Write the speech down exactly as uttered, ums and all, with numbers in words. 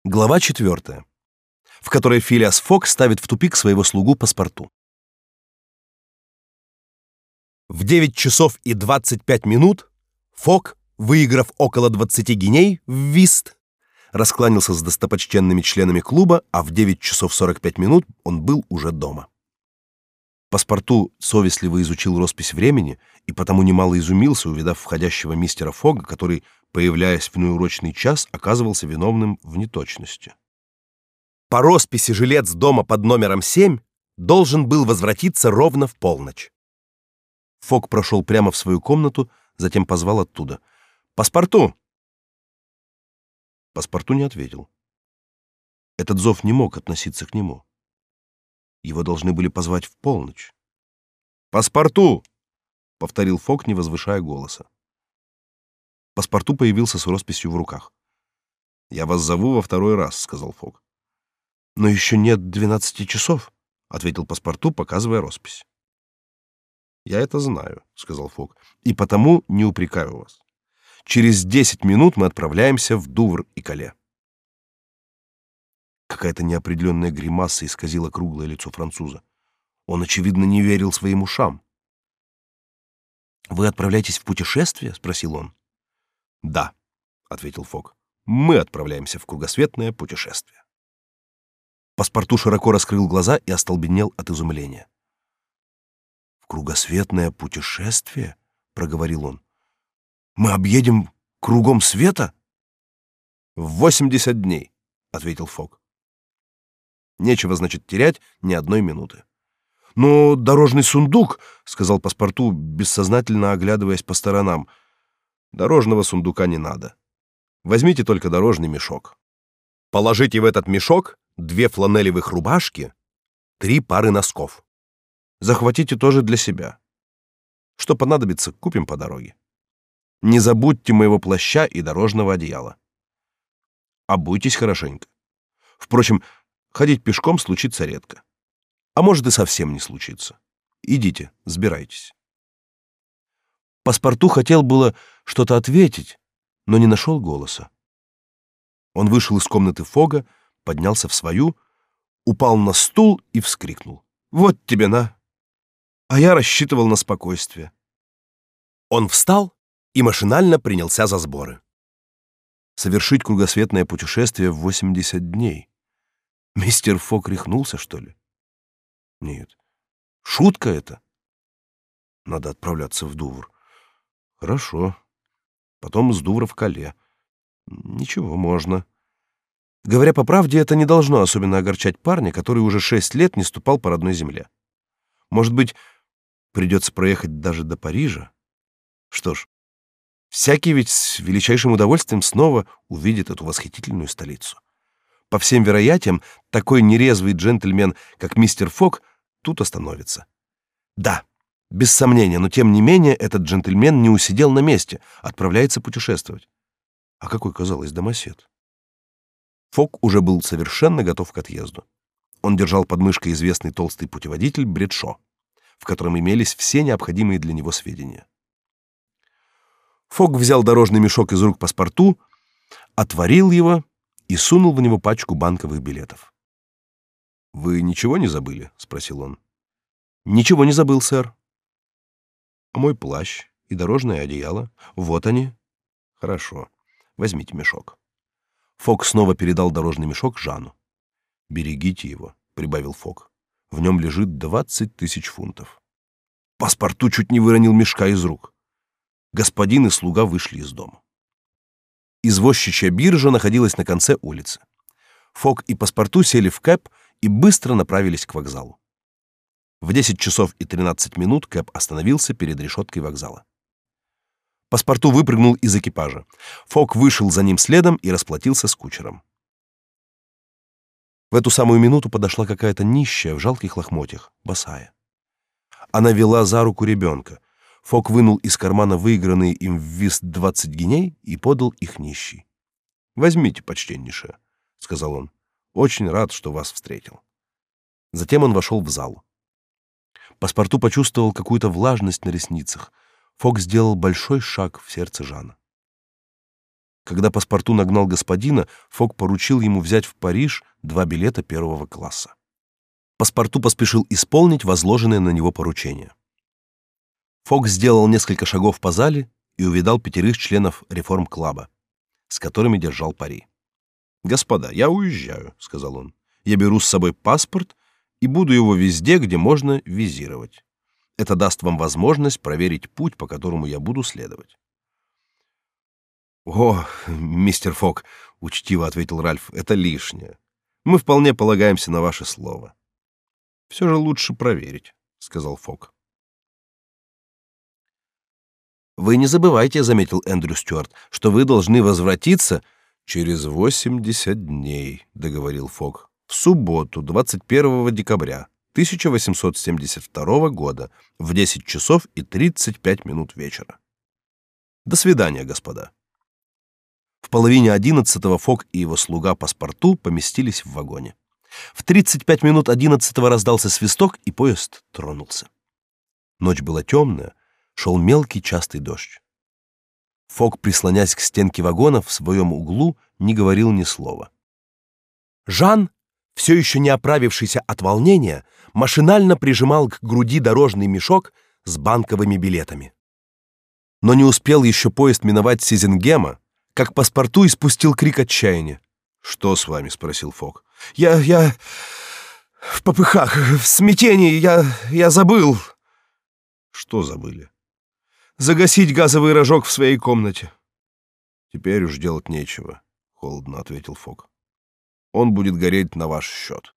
Глава четвертая, в которой Филиас Фок ставит в тупик своего слугу Паспарту. В девять часов и двадцать пять минут Фок, выиграв около двадцати гиней в вист, раскланялся с достопочтенными членами клуба, а в девять часов сорок пять минут он был уже дома. Паспарту совестливо изучил роспись времени и потому немало изумился, увидав входящего мистера Фога, который, появляясь в неурочный час, оказывался виновным в неточности. По росписи жилец дома под номером семь должен был возвратиться ровно в полночь. Фог прошел прямо в свою комнату, затем позвал оттуда: «Паспарту!» Паспарту не ответил. Этот зов не мог относиться к нему. Его должны были позвать в полночь. «Паспарту!» — повторил Фог, не возвышая голоса. Паспарту появился с росписью в руках. «Я вас зову во второй раз», — сказал Фог. «Но еще нет двенадцати часов», — ответил Паспарту, показывая роспись. «Я это знаю», — сказал Фог, — «и потому не упрекаю вас. Через десять минут мы отправляемся в Дувр и Кале». Какая-то неопределенная гримаса исказила круглое лицо француза. Он, очевидно, не верил своим ушам. «Вы отправляетесь в путешествие?» — спросил он. «Да», — ответил Фог, — «мы отправляемся в кругосветное путешествие». Паспарту широко раскрыл глаза и остолбенел от изумления. «В кругосветное путешествие?» — проговорил он. «Мы объедем кругом света?» «В восемьдесят дней», — ответил Фог. «Нечего, значит, терять ни одной минуты». «Но дорожный сундук», — сказал Паспарту, бессознательно оглядываясь по сторонам. «Дорожного сундука не надо. Возьмите только дорожный мешок. Положите в этот мешок две фланелевых рубашки, три пары носков. Захватите тоже для себя. Что понадобится, купим по дороге. Не забудьте моего плаща и дорожного одеяла. Обуйтесь хорошенько. Впрочем, ходить пешком случится редко. А может и совсем не случится. Идите, сбирайтесь». Паспарту хотел было что-то ответить, но не нашел голоса. Он вышел из комнаты Фога, поднялся в свою, упал на стул и вскрикнул: «Вот тебе на! А я рассчитывал на спокойствие». Он встал и машинально принялся за сборы. Совершить кругосветное путешествие в восемьдесят дней. Мистер Фог рехнулся, что ли? Нет. Шутка это. Надо отправляться в Дувр. Хорошо. Потом из Дувра в Кале. Ничего, можно. Говоря по правде, это не должно особенно огорчать парня, который уже шесть лет не ступал по родной земле. Может быть, придется проехать даже до Парижа? Что ж, всякий ведь с величайшим удовольствием снова увидит эту восхитительную столицу. По всем вероятиям, такой нерезвый джентльмен, как мистер Фог, тут остановится. Да, без сомнения, но тем не менее этот джентльмен не усидел на месте, отправляется путешествовать. А какой, казалось, домосед. Фог уже был совершенно готов к отъезду. Он держал под мышкой известный толстый путеводитель Бредшо, в котором имелись все необходимые для него сведения. Фог взял дорожный мешок из рук Паспарту, отворил его и сунул в него пачку банковых билетов. «Вы ничего не забыли?» — спросил он. «Ничего не забыл, сэр». «А мой плащ и дорожное одеяло? Вот они». «Хорошо. Возьмите мешок». Фог снова передал дорожный мешок Жану. «Берегите его», — прибавил Фог. «В нем лежит двадцать тысяч фунтов». Паспарту чуть не выронил мешка из рук. Господин и слуга вышли из дома. Извозчичья биржа находилась на конце улицы. Фог и Паспарту сели в кэб и быстро направились к вокзалу. В десять часов и тринадцать минут кэб остановился перед решеткой вокзала. Паспарту выпрыгнул из экипажа. Фог вышел за ним следом и расплатился с кучером. В эту самую минуту подошла какая-то нищая в жалких лохмотьях, босая. Она вела за руку ребенка. Фог вынул из кармана выигранные им в вист двадцать гиней и подал их нищей. «Возьмите, почтеннейшая», — сказал он. «Очень рад, что вас встретил». Затем он вошел в зал. Паспарту почувствовал какую-то влажность на ресницах. Фог сделал большой шаг в сердце Жана. Когда паспорту нагнал господина, Фок поручил ему взять в Париж два билета первого класса. Паспорту поспешил исполнить возложенное на него поручение. Фок сделал несколько шагов по зале и увидал пятерых членов реформ-клаба, с которыми держал пари. «Господа, я уезжаю», — сказал он. «Я беру с собой паспорт и буду его везде, где можно визировать. Это даст вам возможность проверить путь, по которому я буду следовать». «О, мистер Фок», — учтиво ответил Ральф, — «это лишнее. Мы вполне полагаемся на ваше слово». «Все же лучше проверить», — сказал Фок. «Вы не забывайте», — заметил Эндрю Стюарт, — «что вы должны возвратиться через восемьдесят дней», — договорил Фок. «В субботу, двадцать первого декабря тысяча восемьсот семьдесят второго года в десять часов и тридцать пять минут вечера. До свидания, господа». В половине одиннадцатого Фок и его слуга паспорту поместились в вагоне. В тридцать пять минут одиннадцатого раздался свисток, и поезд тронулся. Ночь была темная, шел мелкий частый дождь. Фок, прислонясь к стенке вагона в своем углу, не говорил ни слова. Жан, все еще не оправившийся от волнения, машинально прижимал к груди дорожный мешок с банковыми билетами. Но не успел еще поезд миновать Сизингема, как паспорту испустил крик отчаяния. «Что с вами?» — спросил Фок. «Я... я... в попыхах, в смятении, я... я забыл». «Что забыли?» «Загасить газовый рожок в своей комнате». «Теперь уж делать нечего», — холодно ответил Фок. «Он будет гореть на ваш счет».